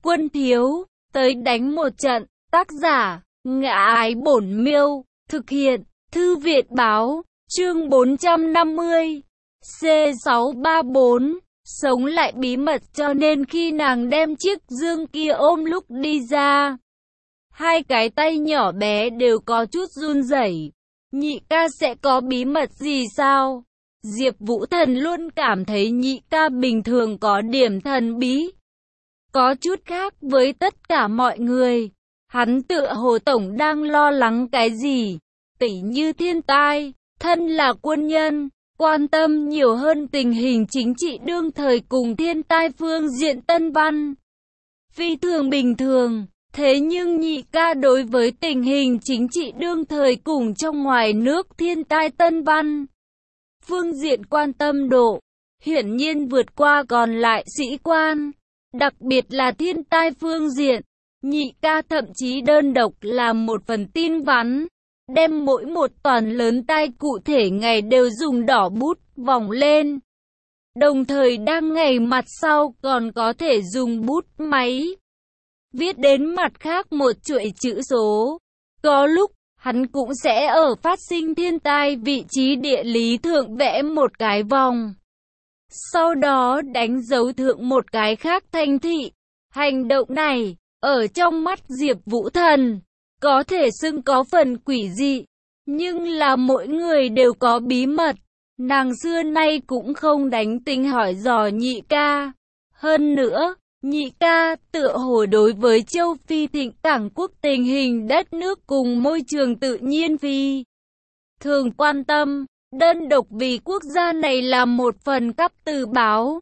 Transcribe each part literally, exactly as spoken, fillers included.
Quân thiếu, tới đánh một trận. Tác giả, Ngã Ái Bổn Miêu. Thực hiện, Thư Viện Báo. Chương bốn trăm năm mươi. C sáu ba bốn. Sống lại bí mật, cho nên khi nàng đem chiếc dương kia ôm lúc đi ra, hai cái tay nhỏ bé đều có chút run rẩy. Nhị ca sẽ có bí mật gì sao? Diệp Vũ Thần luôn cảm thấy nhị ca bình thường có điểm thần bí, có chút khác với tất cả mọi người. Hắn tựa hồ tổng đang lo lắng cái gì, tỉ như thiên tai. Thân là quân nhân, quan tâm nhiều hơn tình hình chính trị đương thời cùng thiên tai phương diện tân văn. Phi thường bình thường, thế nhưng nhị ca đối với tình hình chính trị đương thời cùng trong ngoài nước thiên tai tân văn, phương diện quan tâm độ, hiển nhiên vượt qua còn lại sĩ quan. Đặc biệt là thiên tai phương diện, nhị ca thậm chí đơn độc làm một phần tin vắn, đem mỗi một toàn lớn tai cụ thể ngày đều dùng đỏ bút vòng lên. Đồng thời đang ngày mặt sau còn có thể dùng bút máy viết đến mặt khác một chuỗi chữ số. Có lúc, hắn cũng sẽ ở phát sinh thiên tai vị trí địa lý thượng vẽ một cái vòng, sau đó đánh dấu thượng một cái khác thành thị. Hành động này, ở trong mắt Diệp Vũ Thần, có thể xưng có phần quỷ dị, nhưng là mỗi người đều có bí mật. Nàng xưa nay cũng không đánh tinh hỏi dò nhị ca. Hơn nữa, nhị ca tựa hồ đối với châu Phi thịnh cảng quốc tình hình đất nước cùng môi trường tự nhiên phi thường quan tâm, đơn độc vì quốc gia này làm một phần cấp từ báo.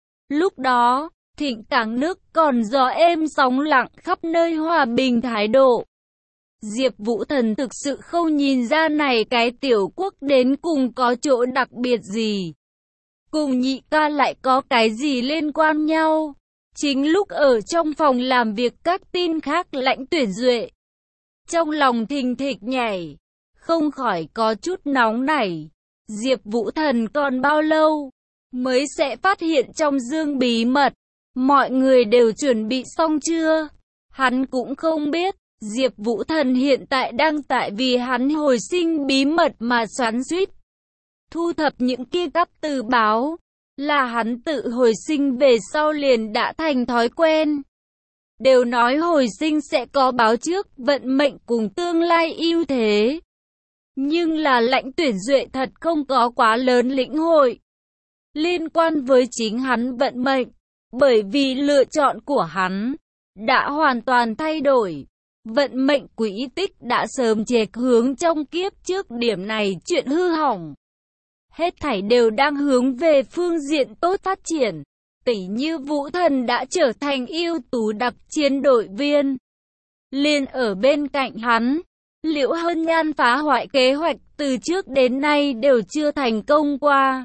Lúc đó, thịnh cảng nước còn gió êm sóng lặng, khắp nơi hòa bình thái độ. Diệp Vũ Thần thực sự không nhìn ra này cái tiểu quốc đến cùng có chỗ đặc biệt gì, cùng nhị ca lại có cái gì liên quan nhau. Chính lúc ở trong phòng làm việc các tin khác Lãnh Tuyển Duệ, trong lòng thình thịch nhảy, không khỏi có chút nóng nảy. Diệp Vũ Thần còn bao lâu mới sẽ phát hiện trong dương bí mật? Mọi người đều chuẩn bị xong chưa? Hắn cũng không biết. Diệp Vũ Thần hiện tại đang tại vì hắn hồi sinh bí mật mà xoắn xuýt. Thu thập những kia cấp từ báo, là hắn tự hồi sinh về sau liền đã thành thói quen. Đều nói hồi sinh sẽ có báo trước, vận mệnh cùng tương lai ưu thế. Nhưng là Lãnh Tuyển Duệ thật không có quá lớn lĩnh hội liên quan với chính hắn vận mệnh, bởi vì lựa chọn của hắn đã hoàn toàn thay đổi. Vận mệnh quỹ tích đã sớm chệch hướng trong kiếp trước, điểm này chuyện hư hỏng. Hết thảy đều đang hướng về phương diện tốt phát triển. Tỉ như Vũ Thần đã trở thành ưu tú đặc chiến đội viên. Liền ở bên cạnh hắn, Liễu Hân Nhan phá hoại kế hoạch từ trước đến nay đều chưa thành công qua.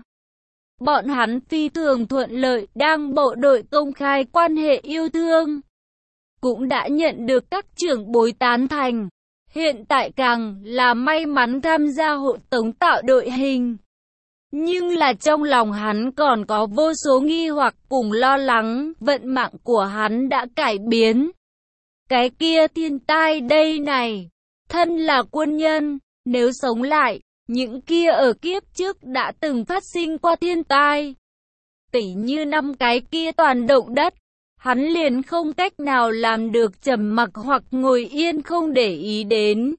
Bọn hắn phi thường thuận lợi, đang bộ đội công khai quan hệ yêu thương, cũng đã nhận được các trưởng bối tán thành. Hiện tại càng là may mắn tham gia hộ tống tạo đội hình. Nhưng là trong lòng hắn còn có vô số nghi hoặc cùng lo lắng, vận mạng của hắn đã cải biến. Cái kia thiên tai đây này, thân là quân nhân, nếu sống lại, những kia ở kiếp trước đã từng phát sinh qua thiên tai, tỉ như năm cái kia toàn động đất, hắn liền không cách nào làm được trầm mặc hoặc ngồi yên không để ý đến.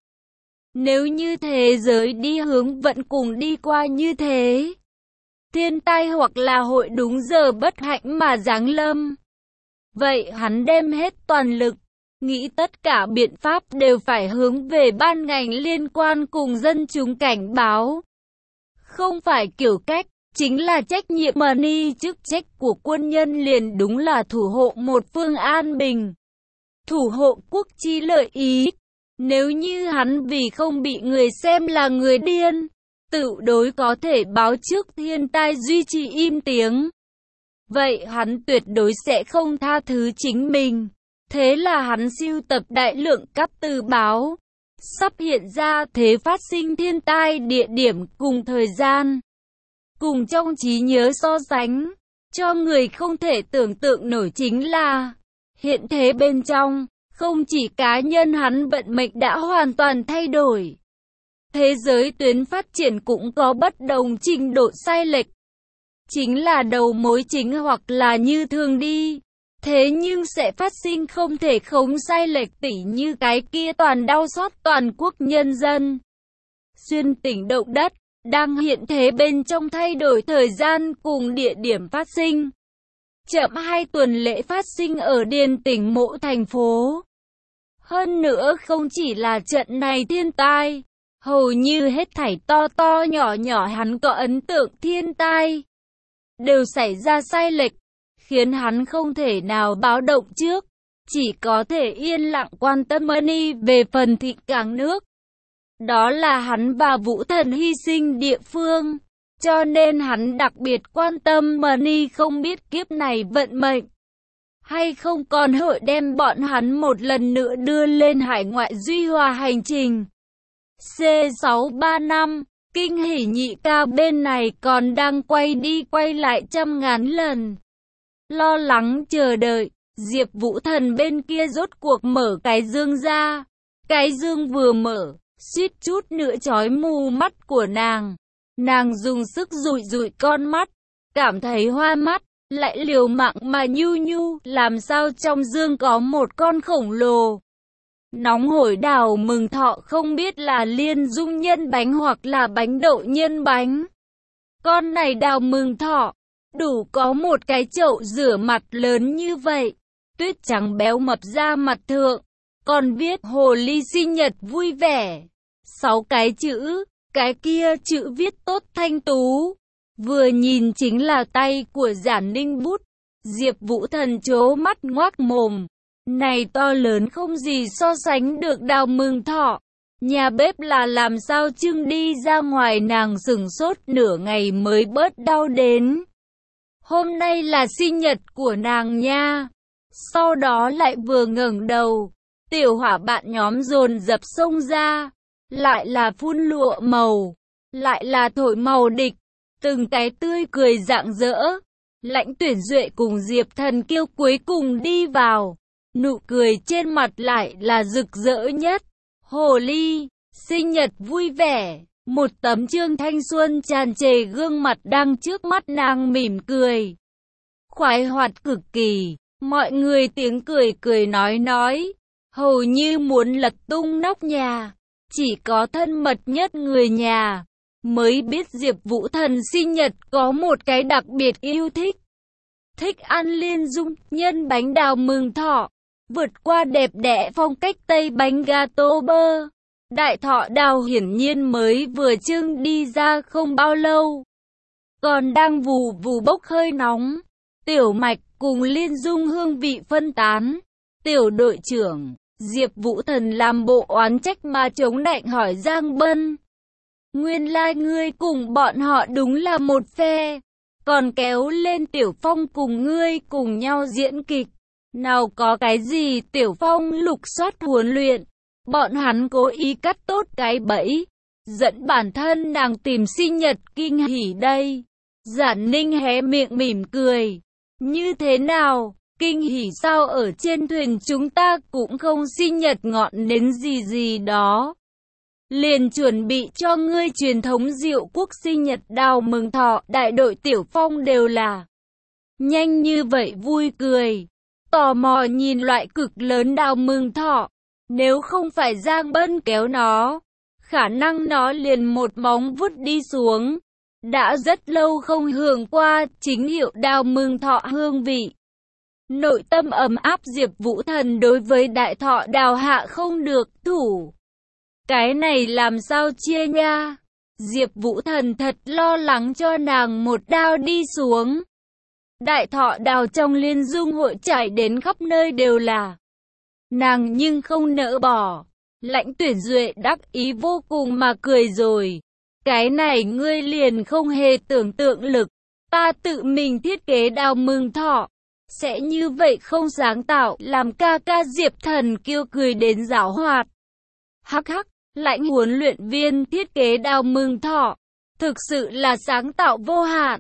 Nếu như thế giới đi hướng vẫn cùng đi qua như thế, thiên tai hoặc là hội đúng giờ bất hạnh mà giáng lâm, vậy hắn đem hết toàn lực, nghĩ tất cả biện pháp đều phải hướng về ban ngành liên quan cùng dân chúng cảnh báo. Không phải kiểu cách, chính là trách nhiệm mà ni chức trách của quân nhân liền đúng là thủ hộ một phương an bình, thủ hộ quốc chi lợi ý. Nếu như hắn vì không bị người xem là người điên, tự đối có thể báo trước thiên tai duy trì im tiếng, vậy hắn tuyệt đối sẽ không tha thứ chính mình. Thế là hắn sưu tập đại lượng cấp từ báo, sắp hiện ra thế phát sinh thiên tai địa điểm cùng thời gian, cùng trong trí nhớ so sánh. Cho người không thể tưởng tượng nổi chính là, Hiện thế bên trong, không chỉ cá nhân hắn vận mệnh đã hoàn toàn thay đổi. Thế giới tuyến phát triển cũng có bất đồng trình độ sai lệch. Chính là đầu mối chính hoặc là như thường đi. Thế nhưng sẽ phát sinh không thể khống sai lệch tỉ như cái kia toàn đau xót toàn quốc nhân dân. Xuyên tỉnh động đất, đang hiện thế bên trong thay đổi thời gian cùng địa điểm phát sinh. Chậm hai tuần lễ phát sinh ở Điền tỉnh Mộ thành phố. Hơn nữa không chỉ là trận này thiên tai, hầu như hết thảy to to nhỏ nhỏ hắn có ấn tượng thiên tai đều xảy ra sai lệch, khiến hắn không thể nào báo động trước, chỉ có thể yên lặng quan tâm money về phần thịnh cảng nước. Đó là hắn và Vũ Thần hy sinh địa phương, cho nên hắn đặc biệt quan tâm money không biết kiếp này vận mệnh hay không còn hội đem bọn hắn một lần nữa đưa lên hải ngoại duy hòa hành trình. C sáu ba năm, kinh hỉ nhị ca bên này còn đang quay đi quay lại trăm ngàn lần. Lo lắng chờ đợi, Diệp Vũ Thần bên kia rốt cuộc mở cái dương ra. Cái dương vừa mở, suýt chút nữa chói mù mắt của nàng. Nàng dùng sức dụi dụi con mắt, cảm thấy hoa mắt, lại liều mạng mà nhu nhu, làm sao trong dương có một con khổng lồ. Nóng hổi đào mừng thọ không biết là liên dung nhân bánh hoặc là bánh đậu nhân bánh. Con này đào mừng thọ, đủ có một cái chậu rửa mặt lớn như vậy. Tuyết trắng béo mập ra mặt thượng, còn viết hồ ly sinh nhật vui vẻ. Sáu cái chữ, cái kia chữ viết tốt thanh tú. Vừa nhìn chính là tay của Giản Ninh bút. Diệp Vũ Thần trố mắt ngoác mồm. Này to lớn không gì so sánh được đào mừng thọ. Nhà bếp là làm sao trưng đi ra ngoài, nàng sửng sốt nửa ngày mới bớt đau đến. Hôm nay là sinh nhật của nàng nha. Sau đó lại vừa ngẩng đầu, tiểu hỏa bạn nhóm dồn dập xông ra. Lại là phun lụa màu, lại là thổi màu địch. Từng cái tươi cười rạng rỡ. Lãnh Tuyển Duệ cùng Diệp Thần Kiêu cuối cùng đi vào. Nụ cười trên mặt lại là rực rỡ nhất. Hồ ly, sinh nhật vui vẻ. Một tấm trương thanh xuân tràn trề gương mặt đang trước mắt nàng mỉm cười. Khoái hoạt cực kỳ. Mọi người tiếng cười cười nói nói. Hầu như muốn lật tung nóc nhà. Chỉ có thân mật nhất người nhà mới biết Diệp Vũ Thần sinh nhật có một cái đặc biệt yêu thích. Thích ăn liên dung nhân bánh đào mừng thọ. Vượt qua đẹp đẽ phong cách Tây bánh gato bơ. Đại thọ đào hiển nhiên mới vừa trưng đi ra không bao lâu. Còn đang vù vù bốc hơi nóng. Tiểu mạch cùng liên dung hương vị phân tán. Tiểu đội trưởng, Diệp Vũ Thần làm bộ oán trách mà chống nạnh hỏi Giang Bân. Nguyên lai like ngươi cùng bọn họ đúng là một phe. Còn kéo lên Tiểu Phong cùng ngươi cùng nhau diễn kịch. Nào có cái gì Tiểu Phong lục soát huấn luyện. Bọn hắn cố ý cắt tốt cái bẫy. Dẫn bản thân nàng tìm sinh nhật kinh hỉ đây. Giản Ninh hé miệng mỉm cười. Như thế nào? Kinh hỉ sao ở trên thuyền chúng ta cũng không sinh nhật ngọn nến gì gì đó. Liền chuẩn bị cho ngươi truyền thống Diệu Quốc sinh nhật đào mừng thọ. Đại đội Tiểu Phong đều là nhanh như vậy vui cười. Tò mò nhìn loại cực lớn đào mừng thọ. Nếu không phải Giang Bân kéo nó, khả năng nó liền một móng vuốt đi xuống. Đã rất lâu không hưởng qua chính hiệu đào mừng thọ hương vị. Nội tâm ấm áp Diệp Vũ Thần đối với đại thọ đào hạ không được thủ. Cái này làm sao chia nha? Diệp Vũ Thần thật lo lắng cho nàng một đao đi xuống. Đại thọ đào trong liên dung hội trải đến khắp nơi đều là. Nàng nhưng không nỡ bỏ. Lãnh Tuyển Duệ đắc ý vô cùng mà cười rồi. Cái này ngươi liền không hề tưởng tượng lực. Ta tự mình thiết kế đào mừng thọ. Sẽ như vậy không sáng tạo, làm ca ca Diệp Thần Kiêu cười đến giảo hoạt. Hắc hắc, Lãnh huấn luyện viên thiết kế đào mừng thọ. Thực sự là sáng tạo vô hạn.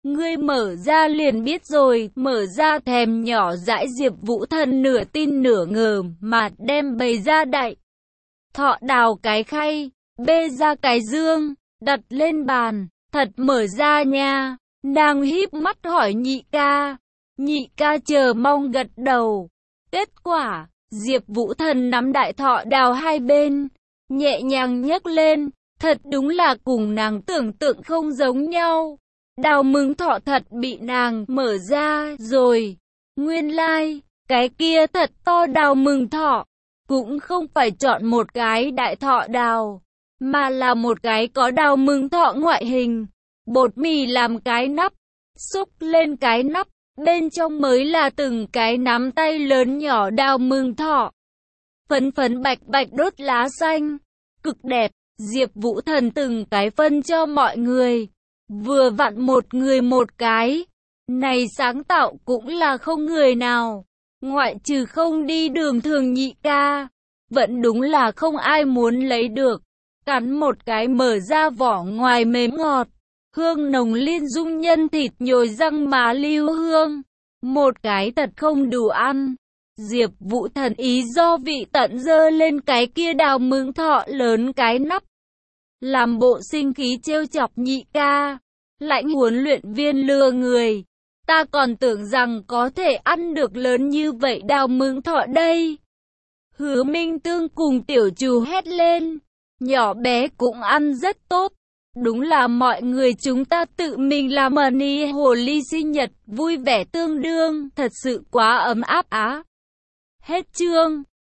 Ngươi mở ra liền biết rồi, mở ra thèm nhỏ dãi Diệp Vũ Thần nửa tin nửa ngờ mà đem bày ra đại. Thọ đào cái khay, bê ra cái dương, đặt lên bàn, thật mở ra nha. Nàng híp mắt hỏi nhị ca, nhị ca chờ mong gật đầu. Kết quả, Diệp Vũ Thần nắm đại thọ đào hai bên, nhẹ nhàng nhấc lên, thật đúng là cùng nàng tưởng tượng không giống nhau. Đào mừng thọ thật bị nàng mở ra rồi. Nguyên lai, like, cái kia thật to đào mừng thọ, cũng không phải chọn một cái đại thọ đào, mà là một cái có đào mừng thọ ngoại hình. Bột mì làm cái nắp, xúc lên cái nắp, bên trong mới là từng cái nắm tay lớn nhỏ đào mừng thọ. Phấn phấn bạch bạch đốt lá xanh, cực đẹp. Diệp Vũ Thần từng cái phân cho mọi người, vừa vặn một người một cái. Này sáng tạo cũng là không người nào, ngoại trừ không đi đường thường nhị ca, vẫn đúng là không ai muốn lấy được. Cắn một cái mở ra vỏ ngoài mềm ngọt, hương nồng liên dung nhân thịt nhồi răng má lưu hương. Một cái thật không đủ ăn. Diệp Vũ Thần ý do vị tận dơ lên cái kia đào mừng thọ lớn cái nắp, làm bộ sinh khí trêu chọc nhị ca. Lãnh huấn luyện viên lừa người, ta còn tưởng rằng có thể ăn được lớn như vậy đào mừng thọ đây. Hứa Minh Tương cùng tiểu trù hét lên, nhỏ bé cũng ăn rất tốt. Đúng là mọi người chúng ta tự mình làm mani hồ ly sinh nhật, vui vẻ tương đương, thật sự quá ấm áp á. Hết chương.